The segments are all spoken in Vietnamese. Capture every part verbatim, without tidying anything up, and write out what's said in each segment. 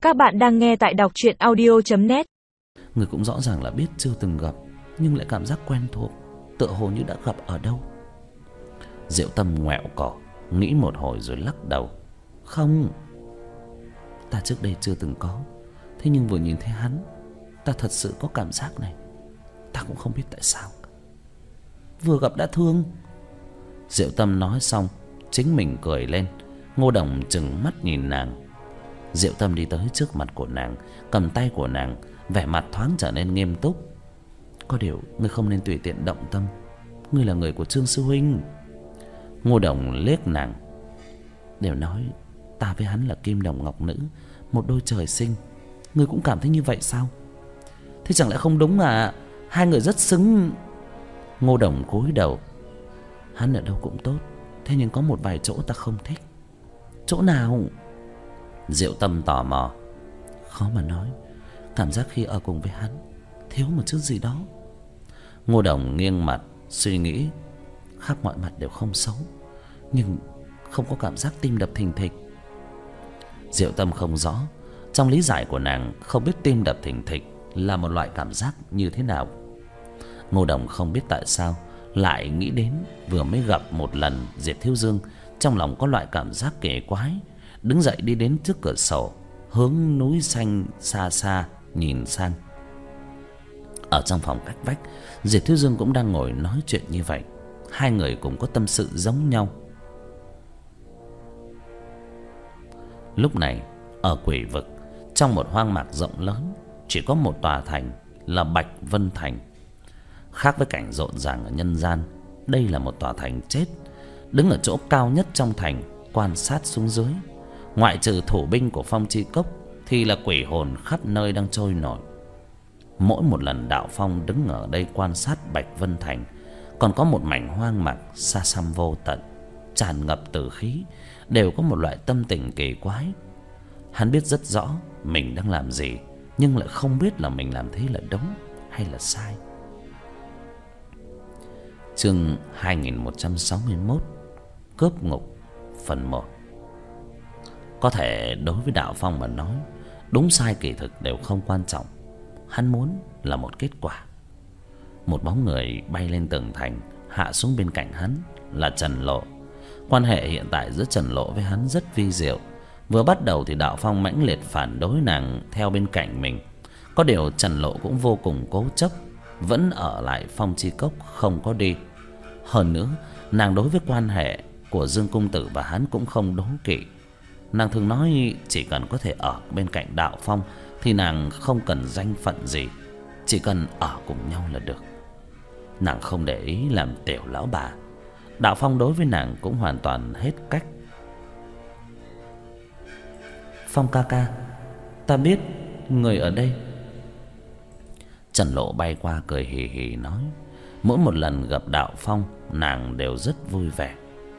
Các bạn đang nghe tại đọc truyện audio chấm net. Người cũng rõ ràng là biết chưa từng gặp, nhưng lại cảm giác quen thuộc, tựa hồ như đã gặp ở đâu. Diệu Tâm ngoẹo cỏ, nghĩ một hồi rồi lắc đầu. Không, ta trước đây chưa từng có. Thế nhưng vừa nhìn thấy hắn, ta thật sự có cảm giác này. Ta cũng không biết tại sao. Vừa gặp đã thương. Diệu Tâm nói xong, chính mình cười lên. Ngô Đồng trừng mắt nhìn nàng. Diệu Tâm đi tới trước mặt của nàng, cầm tay của nàng, vẻ mặt thoáng trở nên nghiêm túc. Có điều ngươi không nên tùy tiện động tâm. Ngươi là người của Trương sư huynh. Ngô Đồng liếc nàng. Đều nói ta với hắn là kim đồng ngọc nữ, một đôi trời sinh. Ngươi cũng cảm thấy như vậy sao? Thế chẳng lẽ không đúng à? Hai người rất xứng. Ngô Đồng cúi đầu. Hắn ở đâu cũng tốt, thế nhưng có một vài chỗ ta không thích. Chỗ nào? Diệu Tâm tò mò. Khó mà nói. Cảm giác khi ở cùng với hắn thiếu một chút gì đó. Ngô Đồng nghiêng mặt suy nghĩ. Khắp mọi mặt đều không xấu, nhưng không có cảm giác tim đập thình thịch. Diệu Tâm không rõ. Trong lý giải của nàng không biết tim đập thình thịch là một loại cảm giác như thế nào. Ngô Đồng không biết tại sao lại nghĩ đến vừa mới gặp một lần Diệp Thiếu Dương, trong lòng có loại cảm giác kỳ quái. Đứng dậy đi đến trước cửa sổ, hướng núi xanh xa xa nhìn sang. Ở trong phòng cách vách, Diệp Thiếu Dương cũng đang ngồi nói chuyện như vậy. Hai người cũng có tâm sự giống nhau. Lúc này ở Quỷ Vực, trong một hoang mạc rộng lớn, chỉ có một tòa thành là Bạch Vân Thành. Khác với cảnh rộn ràng ở nhân gian, đây là một tòa thành chết. Đứng ở chỗ cao nhất trong thành, quan sát xuống dưới, ngoại trừ thủ binh của Phong Chi Cốc thì là quỷ hồn khắp nơi đang trôi nổi. Mỗi một lần Đạo Phong đứng ở đây quan sát Bạch Vân Thành, còn có một mảnh hoang mạc xa xăm vô tận, tràn ngập tử khí, đều có một loại tâm tình kỳ quái. Hắn biết rất rõ mình đang làm gì, nhưng lại không biết là mình làm thế là đúng hay là sai. Chương hai nghìn một trăm sáu mươi mốt, Cướp Ngục, phần một. Có thể đối với Đạo Phong mà nói, đúng sai kỳ thực đều không quan trọng. Hắn muốn là một kết quả. Một bóng người bay lên tường thành, hạ xuống bên cạnh hắn là Trần Lộ. Quan hệ hiện tại giữa Trần Lộ với hắn rất vi diệu. Vừa bắt đầu thì Đạo Phong mãnh liệt phản đối nàng theo bên cạnh mình. Có điều Trần Lộ cũng vô cùng cố chấp, vẫn ở lại Phong Chi Cốc không có đi. Hơn nữa, nàng đối với quan hệ của Dương Cung Tử và hắn cũng không đố kỵ. Nàng thường nói chỉ cần có thể ở bên cạnh Đạo Phong thì nàng không cần danh phận gì, chỉ cần ở cùng nhau là được. Nàng không để ý làm tiểu lão bà. Đạo Phong đối với nàng cũng hoàn toàn hết cách. Phong ca ca, ta biết người ở đây. Trần Lộ bay qua cười hì hì nói. Mỗi một lần gặp Đạo Phong, nàng đều rất vui vẻ.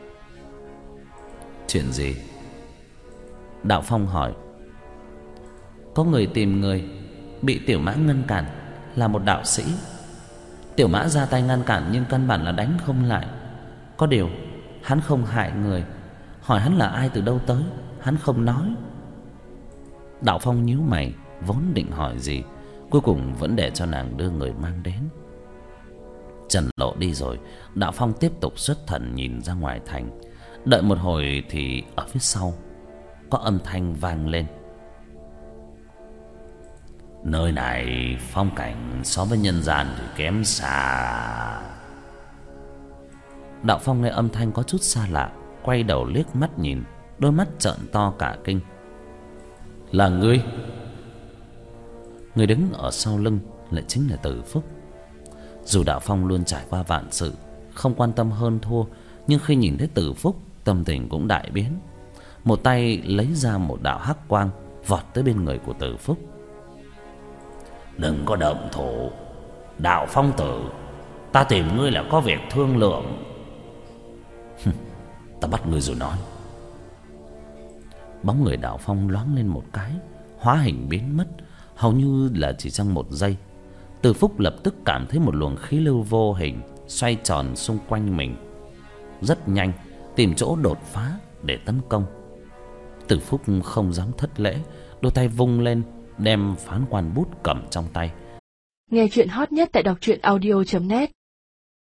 Chuyện gì? Đạo Phong hỏi. Có người tìm người, bị Tiểu Mã ngăn cản, là một đạo sĩ. Tiểu Mã ra tay ngăn cản nhưng căn bản là đánh không lại. Có điều hắn không hại người. Hỏi hắn là ai từ đâu tới, hắn không nói. Đạo Phong nhíu mày, vốn định hỏi gì, cuối cùng vẫn để cho nàng đưa người mang đến. Trần Lộ đi rồi, Đạo Phong tiếp tục xuất thần nhìn ra ngoài thành. Đợi một hồi thì ở phía sau có âm thanh vang lên. Nơi này phong cảnh so với nhân gian thì kém xa. Đạo Phong nghe âm thanh có chút xa lạ, quay đầu liếc mắt nhìn, đôi mắt trợn to cả kinh. Là ngươi? Người đứng ở sau lưng lại chính là Từ Phúc. Dù Đạo Phong luôn trải qua vạn sự, không quan tâm hơn thua, nhưng khi nhìn thấy Từ Phúc, tâm tình cũng đại biến. Một tay lấy ra một đạo hắc quang, vọt tới bên người của Từ Phúc. Đừng có động thủ, Đạo Phong tử, ta tìm ngươi là có việc thương lượng. Ta bắt ngươi rồi nói. Bóng người Đạo Phong loáng lên một cái, hóa hình biến mất, hầu như là chỉ trong một giây. Từ Phúc lập tức cảm thấy một luồng khí lưu vô hình xoay tròn xung quanh mình, rất nhanh tìm chỗ đột phá để tấn công. Từ Phúc không dám thất lễ, đôi tay vung lên đem phán quan bút cầm trong tay. Nghe chuyện hot nhất tại đọc truyện audio chấm net.